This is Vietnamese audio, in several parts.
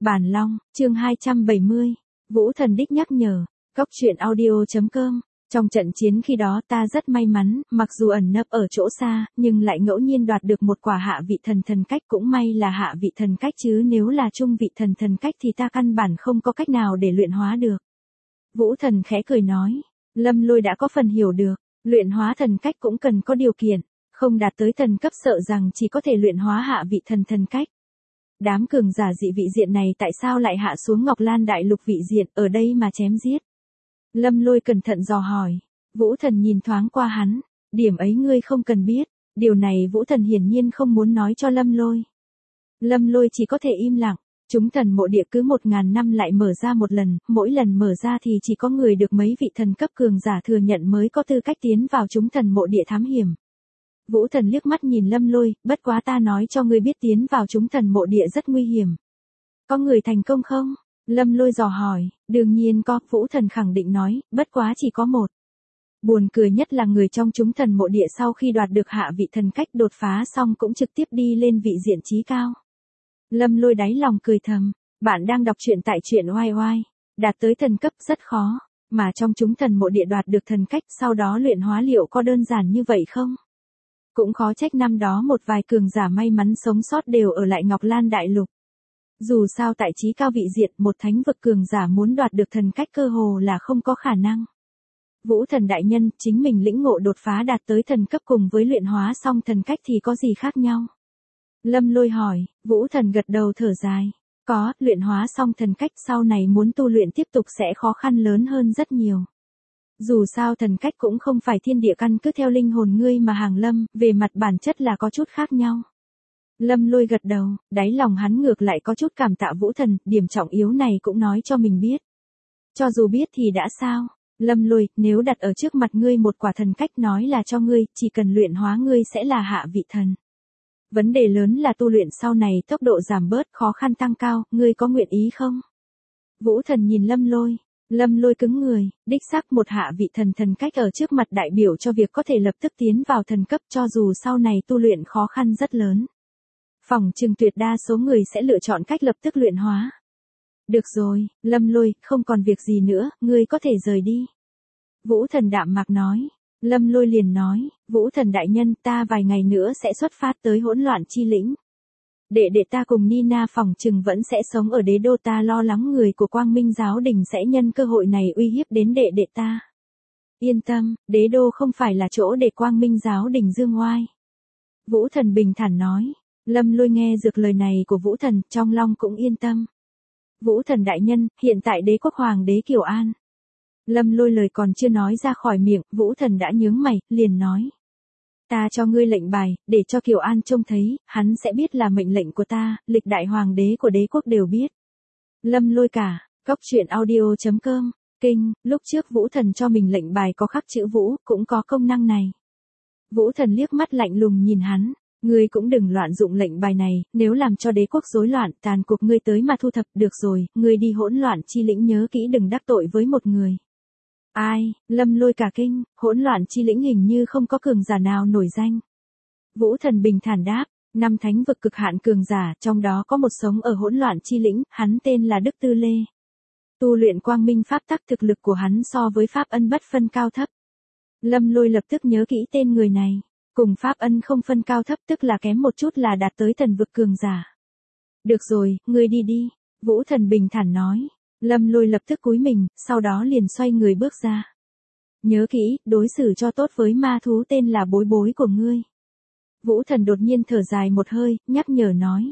Bản Long, chương 270. Vũ Thần đích nhắc nhở. Cóc truyện audio.com. Trong trận chiến khi đó ta rất may mắn, mặc dù ẩn nấp ở chỗ xa, nhưng lại ngẫu nhiên đoạt được một quả hạ vị thần cách, cũng may là hạ vị thần cách chứ nếu là trung vị thần cách thì ta căn bản không có cách nào để luyện hóa được. Vũ Thần khẽ cười nói. Lâm Lôi đã có phần hiểu được, luyện hóa thần cách cũng cần có điều kiện, không đạt tới thần cấp sợ rằng chỉ có thể luyện hóa hạ vị thần cách. Đám cường giả dị vị diện này tại sao lại hạ xuống Ngọc Lan đại lục vị diện ở đây mà chém giết? Lâm Lôi cẩn thận dò hỏi. Vũ Thần nhìn thoáng qua hắn. Điểm ấy ngươi không cần biết. Điều này Vũ Thần hiển nhiên không muốn nói cho Lâm Lôi. Lâm Lôi chỉ có thể im lặng. Chúng thần mộ địa cứ 1000 năm lại mở ra một lần, mỗi lần mở ra thì chỉ có người được mấy vị thần cấp cường giả thừa nhận mới có tư cách tiến vào chúng thần mộ địa thám hiểm. Vũ Thần liếc mắt nhìn Lâm Lôi, bất quá ta nói cho ngươi biết tiến vào chúng thần mộ địa rất nguy hiểm. Có người thành công không? Lâm Lôi dò hỏi. Đương nhiên có, Vũ Thần khẳng định nói, bất quá chỉ có một. Buồn cười nhất là người trong chúng thần mộ địa sau khi đoạt được hạ vị thần cách đột phá xong cũng trực tiếp đi lên vị diện trí cao. Lâm Lôi đáy lòng cười thầm, bạn đang đọc truyện tại truyện oai oai, đạt tới thần cấp rất khó, mà trong chúng thần mộ địa đoạt được thần cách sau đó luyện hóa liệu có đơn giản như vậy không? Cũng khó trách năm đó một vài cường giả may mắn sống sót đều ở lại Ngọc Lan đại lục. Dù sao tại trí cao vị diện một thánh vực cường giả muốn đoạt được thần cách cơ hồ là không có khả năng. Vũ Thần đại nhân, chính mình lĩnh ngộ đột phá đạt tới thần cấp cùng với luyện hóa xong thần cách thì có gì khác nhau? Lâm Lôi hỏi. Vũ Thần gật đầu thở dài. Có, luyện hóa xong thần cách sau này muốn tu luyện tiếp tục sẽ khó khăn lớn hơn rất nhiều. Dù sao thần cách cũng không phải thiên địa căn cứ theo linh hồn ngươi mà hàng lâm, về mặt bản chất là có chút khác nhau. Lâm Lôi gật đầu, đáy lòng hắn ngược lại có chút cảm tạ Vũ Thần, điểm trọng yếu này cũng nói cho mình biết. Cho dù biết thì đã sao? Lâm Lôi, nếu đặt ở trước mặt ngươi một quả thần cách nói là cho ngươi, chỉ cần luyện hóa ngươi sẽ là hạ vị thần. Vấn đề lớn là tu luyện sau này tốc độ giảm bớt, khó khăn tăng cao, ngươi có nguyện ý không? Vũ Thần nhìn Lâm Lôi. Lâm Lôi cứng người, đích xác một hạ vị thần cách ở trước mặt đại biểu cho việc có thể lập tức tiến vào thần cấp cho dù sau này tu luyện khó khăn rất lớn. Phỏng chừng tuyệt đa số người sẽ lựa chọn cách lập tức luyện hóa. Được rồi, Lâm Lôi, không còn việc gì nữa, ngươi có thể rời đi. Vũ Thần đạm mạc nói. Lâm Lôi liền nói, Vũ Thần đại nhân, ta vài ngày nữa sẽ xuất phát tới hỗn loạn chi lĩnh. Đệ ta cùng Nina phỏng chừng vẫn sẽ sống ở đế đô, ta lo lắng người của Quang Minh giáo đình sẽ nhân cơ hội này uy hiếp đến đệ ta. Yên tâm, đế đô không phải là chỗ để Quang Minh giáo đình dương oai. Vũ Thần bình thản nói. Lâm Lôi nghe được lời này của Vũ Thần, trong lòng cũng yên tâm. Vũ Thần đại nhân, hiện tại đế quốc hoàng đế Kiều An. Lâm Lôi lời còn chưa nói ra khỏi miệng, Vũ Thần đã nhướng mày, liền nói. Ta cho ngươi lệnh bài, để cho Kiều An trông thấy, hắn sẽ biết là mệnh lệnh của ta, lịch đại hoàng đế của đế quốc đều biết. Lâm Lôi cả, cóc truyện audio.com, kinh, lúc trước Vũ Thần cho mình lệnh bài có khắc chữ Vũ, cũng có công năng này. Vũ Thần liếc mắt lạnh lùng nhìn hắn. Ngươi cũng đừng loạn dụng lệnh bài này, nếu làm cho đế quốc rối loạn, tàn cuộc ngươi tới mà thu thập, được rồi, ngươi đi hỗn loạn chi lĩnh nhớ kỹ đừng đắc tội với một người. Ai? Lâm Lôi cả kinh, hỗn loạn chi lĩnh hình như không có cường giả nào nổi danh. Vũ Thần bình thản đáp, 5 thánh vực cực hạn cường giả, trong đó có một sống ở hỗn loạn chi lĩnh, hắn tên là Đức Tư Lê. Tu luyện quang minh pháp tắc, thực lực của hắn so với Pháp Ân bất phân cao thấp. Lâm Lôi lập tức nhớ kỹ tên người này. Cùng Pháp Ân không phân cao thấp, tức là kém một chút là đạt tới thần vực cường giả. Được rồi, ngươi đi đi. Vũ Thần bình thản nói. Lâm Lôi lập tức cúi mình, sau đó liền xoay người bước ra. Nhớ kỹ, đối xử cho tốt với ma thú tên là Bối Bối của ngươi. Vũ Thần đột nhiên thở dài một hơi, nhắc nhở nói.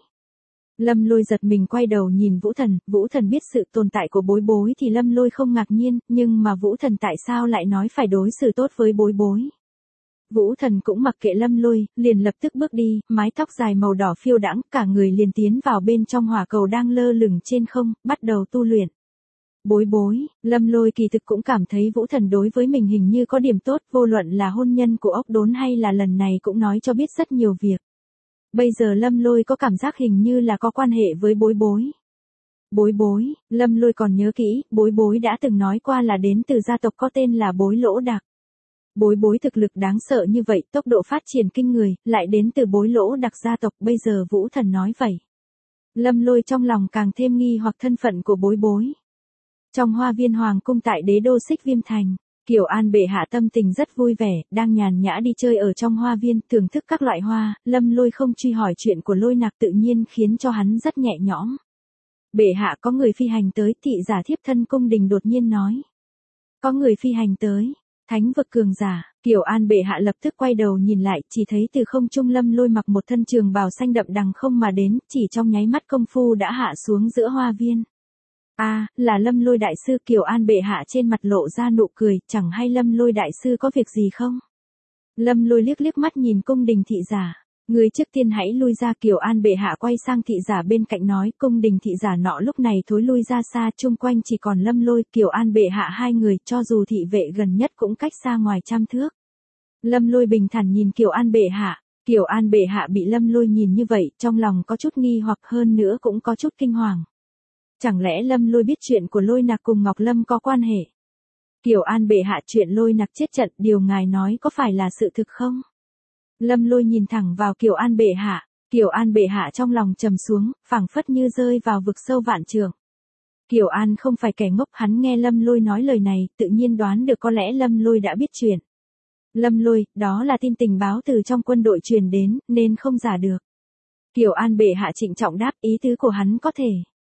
Lâm Lôi giật mình quay đầu nhìn Vũ Thần biết sự tồn tại của Bối Bối thì Lâm Lôi không ngạc nhiên, nhưng mà Vũ Thần tại sao lại nói phải đối xử tốt với Bối Bối? Vũ Thần cũng mặc kệ Lâm Lôi, liền lập tức bước đi, mái tóc dài màu đỏ phiêu đãng, cả người liền tiến vào bên trong hỏa cầu đang lơ lửng trên không, bắt đầu tu luyện. Bối Bối, Lâm Lôi kỳ thực cũng cảm thấy Vũ Thần đối với mình hình như có điểm tốt, vô luận là hôn nhân của ốc đốn hay là lần này cũng nói cho biết rất nhiều việc. Bây giờ Lâm Lôi có cảm giác hình như là có quan hệ với Bối Bối. Bối Bối, Lâm Lôi còn nhớ kỹ, Bối Bối đã từng nói qua là đến từ gia tộc có tên là Bối Lỗ Đặc. Bối Bối thực lực đáng sợ như vậy, tốc độ phát triển kinh người, lại đến từ Bối Lỗ Đặc gia tộc, bây giờ Vũ Thần nói vậy. Lâm Lôi trong lòng càng thêm nghi hoặc thân phận của bối bối. Trong hoa viên hoàng cung tại đế đô Xích Viêm Thành, Kiều An bệ hạ tâm tình rất vui vẻ, đang nhàn nhã đi chơi ở trong hoa viên, thưởng thức các loại hoa, Lâm Lôi không truy hỏi chuyện của Lôi Nặc tự nhiên khiến cho hắn rất nhẹ nhõm. Bệ hạ có người phi hành tới, thị giả thiếp thân cung đình đột nhiên nói. Có người phi hành tới, thánh vực cường giả, Kiều An bệ hạ lập tức quay đầu nhìn lại, chỉ thấy từ không trung Lâm Lôi mặc một thân trường bào xanh đậm đằng không mà đến, chỉ trong nháy mắt công phu đã hạ xuống giữa hoa viên. Là Lâm Lôi đại sư. Kiều An bệ hạ trên mặt lộ ra nụ cười, chẳng hay Lâm Lôi đại sư có việc gì không? Lâm Lôi liếc liếc mắt nhìn cung đình thị giả. Người trước tiên hãy lui ra. Kiều An bệ hạ quay sang thị giả bên cạnh nói, cung đình thị giả nọ lúc này thối lui ra xa, chung quanh chỉ còn Lâm Lôi, Kiều An bệ hạ hai người, cho dù thị vệ gần nhất cũng cách xa ngoài trăm thước. Lâm Lôi bình thản nhìn Kiều An bệ hạ. Kiều An bệ hạ bị Lâm Lôi nhìn như vậy, trong lòng có chút nghi hoặc, hơn nữa cũng có chút kinh hoàng. Chẳng lẽ Lâm Lôi biết chuyện của Lôi Nặc cùng Ngọc Lâm có quan hệ? Kiều An bệ hạ, chuyện Lôi Nặc chết trận, điều ngài nói có phải là sự thực không? Lâm Lôi nhìn thẳng vào Kiều An bệ hạ. Kiều An bệ hạ trong lòng trầm xuống, phảng phất như rơi vào vực sâu vạn trượng. Kiều An không phải kẻ ngốc, hắn nghe Lâm Lôi nói lời này, tự nhiên đoán được có lẽ Lâm Lôi đã biết chuyện. Lâm Lôi, đó là tin tình báo từ trong quân đội truyền đến, nên không giả được. Kiều An bệ hạ trịnh trọng đáp, ý tứ của hắn có thể.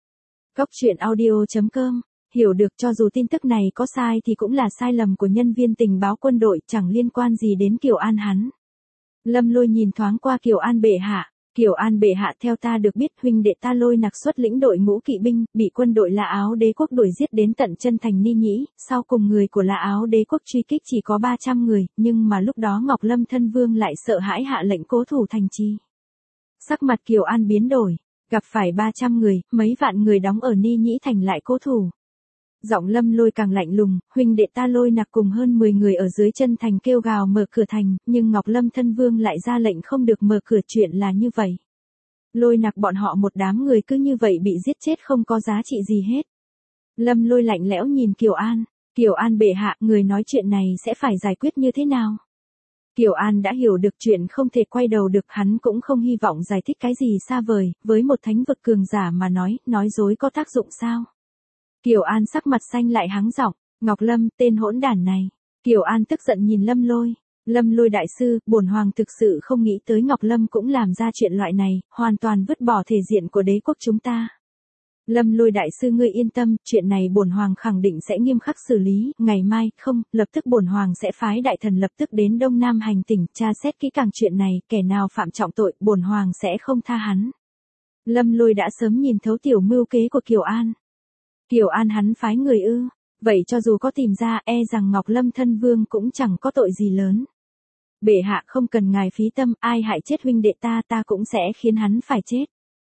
Góc truyện audio.com, hiểu được cho dù tin tức này có sai thì cũng là sai lầm của nhân viên tình báo quân đội, chẳng liên quan gì đến Kiều An hắn. Lâm Lôi nhìn thoáng qua Kiều An bệ hạ. Kiều An bệ hạ, theo ta được biết huynh đệ ta Lôi Nặc xuất lĩnh đội ngũ kỵ binh, bị quân đội La Áo Đế quốc đuổi giết đến tận chân thành Ni Nhĩ, sau cùng người của La Áo Đế quốc truy kích chỉ có 300 người, nhưng mà lúc đó Ngọc Lâm thân vương lại sợ hãi hạ lệnh cố thủ thành trì. Sắc mặt Kiều An biến đổi, gặp phải 300 người, mấy vạn người đóng ở Ni Nhĩ thành lại cố thủ. Giọng Lâm Lôi càng lạnh lùng, huynh đệ ta Lôi Nặc cùng hơn 10 người ở dưới chân thành kêu gào mở cửa thành, nhưng Ngọc Lâm thân vương lại ra lệnh không được mở cửa, chuyện là như vậy. Lôi Nặc bọn họ một đám người cứ như vậy bị giết chết không có giá trị gì hết. Lâm Lôi lạnh lẽo nhìn Kiều An. Kiều An bệ hạ, người nói chuyện này sẽ phải giải quyết như thế nào? Kiều An đã hiểu được chuyện không thể quay đầu được, hắn cũng không hy vọng giải thích cái gì xa vời, với một thánh vực cường giả mà nói dối có tác dụng sao? Kiều An sắc mặt xanh lại hắng giọng, Ngọc Lâm, tên hỗn đản này. Kiều An tức giận nhìn Lâm Lôi. Lâm Lôi đại sư, bổn hoàng thực sự không nghĩ tới Ngọc Lâm cũng làm ra chuyện loại này, hoàn toàn vứt bỏ thể diện của đế quốc chúng ta. Lâm Lôi đại sư ngươi yên tâm, chuyện này bổn hoàng khẳng định sẽ nghiêm khắc xử lý, ngày mai, không, lập tức bổn hoàng sẽ phái đại thần lập tức đến Đông Nam hành tỉnh, tra xét kỹ càng chuyện này, kẻ nào phạm trọng tội, bổn hoàng sẽ không tha hắn. Lâm Lôi đã sớm nhìn thấu tiểu mưu kế của Kiều An. Kiều An hắn phái người ư? Vậy cho dù có tìm ra, e rằng Ngọc Lâm thân vương cũng chẳng có tội gì lớn. Bệ hạ không cần ngài phí tâm, ai hại chết huynh đệ ta cũng sẽ khiến hắn phải chết.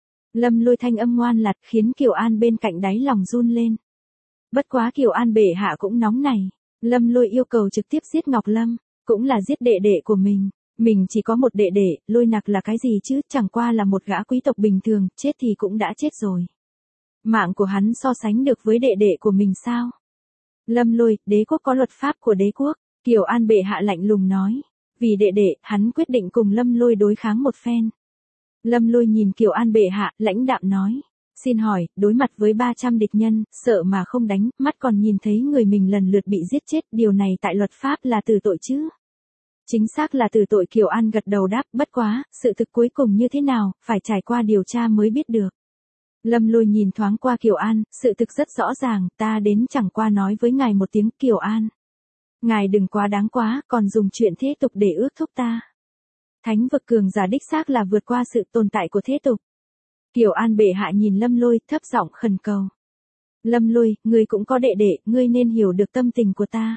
Lâm Lôi thanh âm ngoan lặt khiến Kiều An bên cạnh đáy lòng run lên. Bất quá Kiều An bệ hạ cũng nóng này. Lâm Lôi yêu cầu trực tiếp giết Ngọc Lâm, cũng là giết đệ đệ của mình. Mình chỉ có một đệ đệ, Lôi Nặc là cái gì chứ, chẳng qua là một gã quý tộc bình thường, chết thì cũng đã chết rồi. Mạng của hắn so sánh được với đệ đệ của mình sao? Lâm Lôi, đế quốc có luật pháp của đế quốc. Kiều An bệ hạ lạnh lùng nói. Vì đệ đệ, hắn quyết định cùng Lâm Lôi đối kháng một phen. Lâm Lôi nhìn Kiều An bệ hạ, lãnh đạm nói. Xin hỏi, đối mặt với 300 địch nhân, sợ mà không đánh, mắt còn nhìn thấy người mình lần lượt bị giết chết, điều này tại luật pháp là tử tội chứ? Chính xác là tử tội. Kiều An gật đầu đáp, bất quá, sự thực cuối cùng như thế nào, phải trải qua điều tra mới biết được. Lâm Lôi nhìn thoáng qua Kiều An, sự thực rất rõ ràng, ta đến chẳng qua nói với ngài một tiếng. Kiều An. Ngài đừng quá đáng quá, còn dùng chuyện thế tục để ước thúc ta. Thánh vực cường giả đích xác là vượt qua sự tồn tại của thế tục. Kiều An bệ hạ nhìn Lâm Lôi, thấp giọng khẩn cầu. Lâm Lôi, ngươi cũng có đệ đệ, ngươi nên hiểu được tâm tình của ta.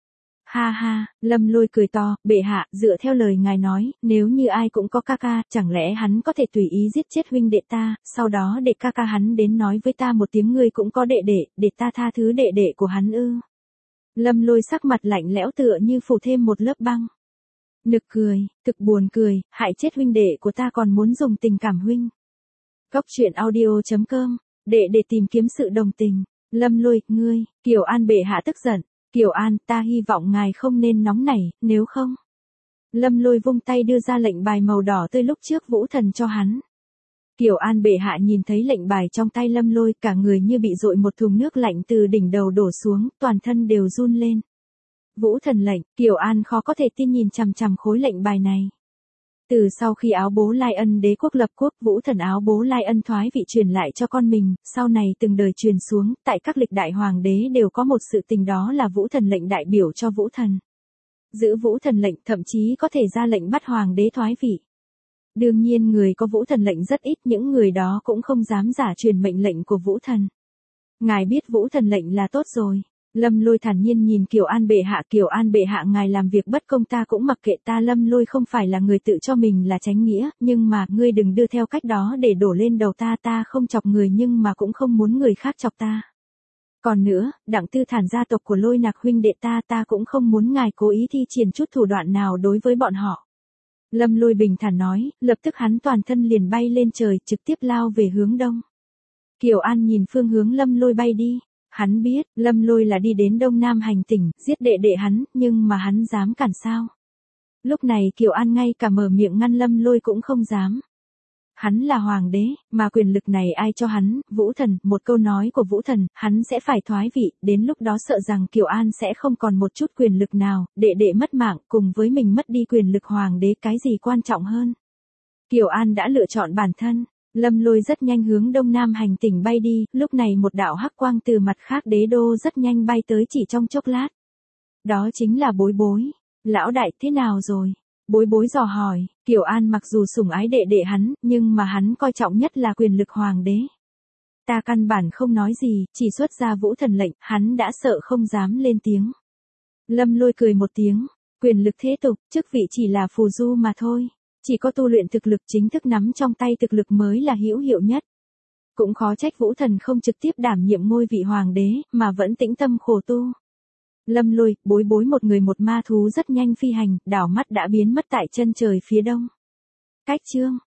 Ha ha, Lâm Lôi cười to, bệ hạ, dựa theo lời ngài nói, nếu như ai cũng có ca ca, chẳng lẽ hắn có thể tùy ý giết chết huynh đệ ta, sau đó để ca ca hắn đến nói với ta một tiếng ngươi cũng có đệ đệ, để ta tha thứ đệ đệ của hắn ư? Lâm Lôi sắc mặt lạnh lẽo tựa như phủ thêm một lớp băng. Nực cười, thực buồn cười, hại chết huynh đệ của ta còn muốn dùng tình cảm huynh. Góc truyện audio.com, để tìm kiếm sự đồng tình. Lâm Lôi, ngươi, Kiều An bệ hạ tức giận. Kiều An, ta hy vọng ngài không nên nóng nảy, nếu không. Lâm Lôi vung tay đưa ra lệnh bài màu đỏ tươi lúc trước Vũ Thần cho hắn. Kiều An bệ hạ nhìn thấy lệnh bài trong tay Lâm Lôi, cả người như bị dội một thùng nước lạnh từ đỉnh đầu đổ xuống, toàn thân đều run lên. Vũ thần lệnh, Kiều An khó có thể tin nhìn chằm chằm khối lệnh bài này. Từ sau khi áo bố Lai Ân đế quốc lập quốc, Vũ thần áo bố Lai Ân thoái vị truyền lại cho con mình, sau này từng đời truyền xuống, tại các lịch đại hoàng đế đều có một sự tình, đó là Vũ thần lệnh đại biểu cho Vũ thần. Giữ Vũ thần lệnh, thậm chí có thể ra lệnh bắt hoàng đế thoái vị. Đương nhiên người có Vũ thần lệnh rất ít, những người đó cũng không dám giả truyền mệnh lệnh của Vũ thần. Ngài biết Vũ thần lệnh là tốt rồi. Lâm Lôi thản nhiên nhìn Kiều An bệ hạ, Kiều An bệ hạ ngài làm việc bất công ta cũng mặc kệ, ta Lâm Lôi không phải là người tự cho mình là chánh nghĩa, nhưng mà ngươi đừng đưa theo cách đó để đổ lên đầu ta, ta không chọc người nhưng mà cũng không muốn người khác chọc ta. Còn nữa, Đặng Tư Thản gia tộc của Lôi Nạc huynh đệ ta cũng không muốn ngài cố ý thi triển chút thủ đoạn nào đối với bọn họ. Lâm Lôi bình thản nói, lập tức hắn toàn thân liền bay lên trời, trực tiếp lao về hướng đông. Kiều An nhìn phương hướng Lâm Lôi bay đi. Hắn biết, Lâm Lôi là đi đến Đông Nam hành tỉnh, giết đệ đệ hắn, nhưng mà hắn dám cản sao? Lúc này Kiều An ngay cả mở miệng ngăn Lâm Lôi cũng không dám. Hắn là hoàng đế, mà quyền lực này ai cho hắn? Vũ thần, một câu nói của Vũ thần, hắn sẽ phải thoái vị, đến lúc đó sợ rằng Kiều An sẽ không còn một chút quyền lực nào, đệ đệ mất mạng, cùng với mình mất đi quyền lực hoàng đế, cái gì quan trọng hơn? Kiều An đã lựa chọn bản thân. Lâm Lôi rất nhanh hướng Đông Nam hành tỉnh bay đi, lúc này một đạo hắc quang từ mặt khác đế đô rất nhanh bay tới chỉ trong chốc lát. Đó chính là Bối Bối. Lão đại thế nào rồi? Bối Bối dò hỏi, Kiều An mặc dù sủng ái đệ đệ hắn, nhưng mà hắn coi trọng nhất là quyền lực hoàng đế. Ta căn bản không nói gì, chỉ xuất ra Vũ thần lệnh, hắn đã sợ không dám lên tiếng. Lâm Lôi cười một tiếng, quyền lực thế tục, chức vị chỉ là phù du mà thôi. Chỉ có tu luyện thực lực, chính thức nắm trong tay thực lực mới là hữu hiệu nhất. Cũng khó trách Vũ thần không trực tiếp đảm nhiệm ngôi vị hoàng đế, mà vẫn tĩnh tâm khổ tu. Lâm Lôi, Bối Bối một người một ma thú rất nhanh phi hành, đảo mắt đã biến mất tại chân trời phía đông. Cách chương